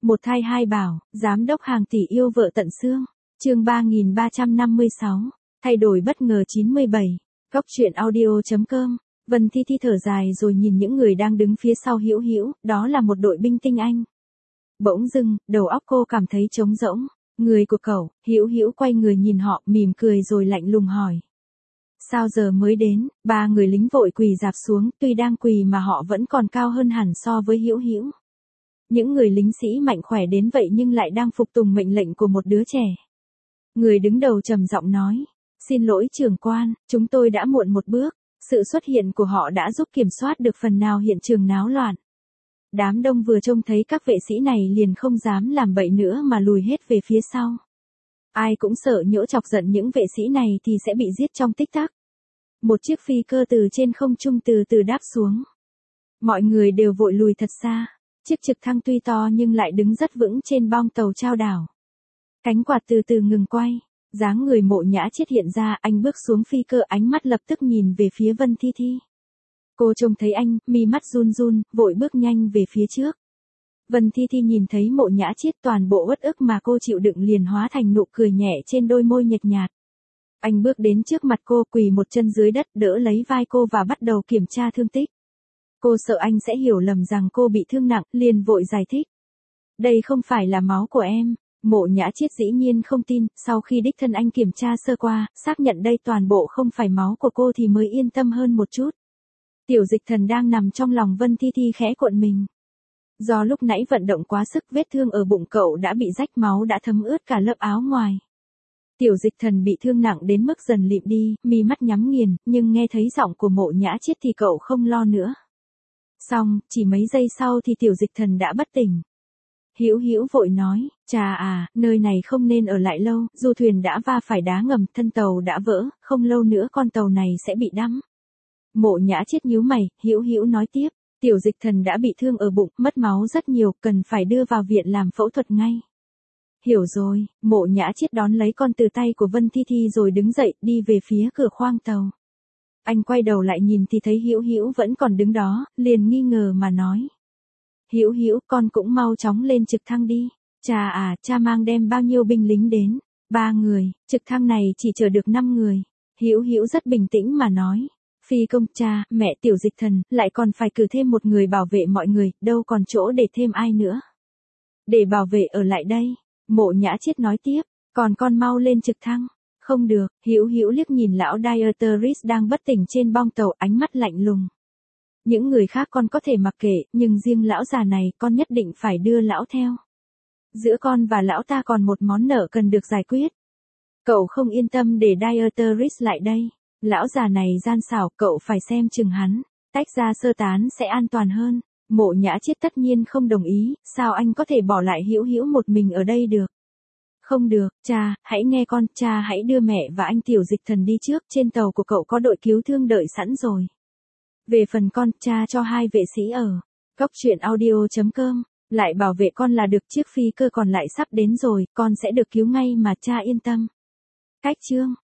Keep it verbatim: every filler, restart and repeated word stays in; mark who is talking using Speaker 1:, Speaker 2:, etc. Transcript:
Speaker 1: Một thai hai bảo, giám đốc hàng tỷ yêu vợ tận xương. Chương ba nghìn ba trăm năm mươi sáu, thay đổi bất ngờ chín mươi bảy. Góc truyện audio chấm com. Vân Thi Thi thở dài rồi nhìn những người đang đứng phía sau Hữu Hữu, đó là một đội binh tinh anh. Bỗng dưng, đầu óc cô cảm thấy trống rỗng. Người của cậu, Hữu Hữu quay người nhìn họ, mỉm cười rồi lạnh lùng hỏi. Sao giờ mới đến? Ba người lính vội quỳ rạp xuống, tuy đang quỳ mà họ vẫn còn cao hơn hẳn so với Hữu Hữu. Những người lính sĩ mạnh khỏe đến vậy nhưng lại đang phục tùng mệnh lệnh của một đứa trẻ. Người đứng đầu trầm giọng nói, xin lỗi trưởng quan, chúng tôi đã muộn một bước, sự xuất hiện của họ đã giúp kiểm soát được phần nào hiện trường náo loạn. Đám đông vừa trông thấy các vệ sĩ này liền không dám làm bậy nữa mà lùi hết về phía sau. Ai cũng sợ nhỡ chọc giận những vệ sĩ này thì sẽ bị giết trong tích tắc. Một chiếc phi cơ từ trên không trung từ từ đáp xuống. Mọi người đều vội lùi thật xa. Chiếc trực thăng tuy to nhưng lại đứng rất vững trên bong tàu chao đảo. Cánh quạt từ từ ngừng quay, dáng người Mộ Nhã Chiết hiện ra, anh bước xuống phi cơ, ánh mắt lập tức nhìn về phía Vân Thi Thi. Cô trông thấy anh, mi mắt run run, vội bước nhanh về phía trước. Vân Thi Thi nhìn thấy Mộ Nhã Chiết, toàn bộ uất ức mà cô chịu đựng liền hóa thành nụ cười nhẹ trên đôi môi nhợt nhạt. Anh bước đến trước mặt cô, quỳ một chân dưới đất, đỡ lấy vai cô và bắt đầu kiểm tra thương tích. Cô sợ anh sẽ hiểu lầm rằng cô bị thương nặng, liền vội giải thích. Đây không phải là máu của em. Mộ Nhã Chiết dĩ nhiên không tin, sau khi đích thân anh kiểm tra sơ qua, xác nhận đây toàn bộ không phải máu của cô thì mới yên tâm hơn một chút. Tiểu Dịch Thần đang nằm trong lòng Vân Thi Thi khẽ cuộn mình. Do lúc nãy vận động quá sức, vết thương ở bụng cậu đã bị rách, máu đã thấm ướt cả lớp áo ngoài. Tiểu Dịch Thần bị thương nặng đến mức dần lịm đi, mi mắt nhắm nghiền, nhưng nghe thấy giọng của Mộ Nhã Chiết thì cậu không lo nữa. Xong, chỉ mấy giây sau thì Tiểu Dịch Thần đã bất tỉnh. Hữu Hữu vội nói, chà à, nơi này không nên ở lại lâu, du thuyền đã va phải đá ngầm, thân tàu đã vỡ, không lâu nữa con tàu này sẽ bị đắm. Mộ Nhã Chiết nhíu mày, Hữu Hữu nói tiếp, Tiểu Dịch Thần đã bị thương ở bụng, mất máu rất nhiều, cần phải đưa vào viện làm phẫu thuật ngay. Hiểu rồi, Mộ Nhã Chiết đón lấy con từ tay của Vân Thi Thi rồi đứng dậy, đi về phía cửa khoang tàu. Anh quay đầu lại nhìn thì thấy Hữu Hữu vẫn còn đứng đó, liền nghi ngờ mà nói. Hữu Hữu, con cũng mau chóng lên trực thăng đi. Cha à, cha mang đem bao nhiêu binh lính đến? Ba người, trực thăng này chỉ chở được năm người. Hữu Hữu rất bình tĩnh mà nói. Phi công, cha, mẹ, Tiểu Dịch Thần, lại còn phải cử thêm một người bảo vệ mọi người, đâu còn chỗ để thêm ai nữa. Để bảo vệ ở lại đây. Mộ Nhã Chiết nói tiếp, còn con mau lên trực thăng. Không được, Hữu Hữu liếc nhìn lão Dieterys đang bất tỉnh trên bong tàu, ánh mắt lạnh lùng. Những người khác con có thể mặc kệ, nhưng riêng lão già này con nhất định phải đưa lão theo. Giữa con và lão ta còn một món nợ cần được giải quyết. Cậu không yên tâm để Dieterys lại đây. Lão già này gian xảo, cậu phải xem chừng hắn. Tách ra sơ tán sẽ an toàn hơn. Mộ Nhã Chiết tất nhiên không đồng ý, sao anh có thể bỏ lại Hữu Hữu một mình ở đây được. Không được, cha, hãy nghe con, cha hãy đưa mẹ và anh Tiểu Dịch Thần đi trước, trên tàu của cậu có đội cứu thương đợi sẵn rồi. Về phần con, cha cho hai vệ sĩ ở. Góc truyện audio chấm com, lại bảo vệ con là được, chiếc phi cơ còn lại sắp đến rồi, con sẽ được cứu ngay mà cha yên tâm. Cách chương.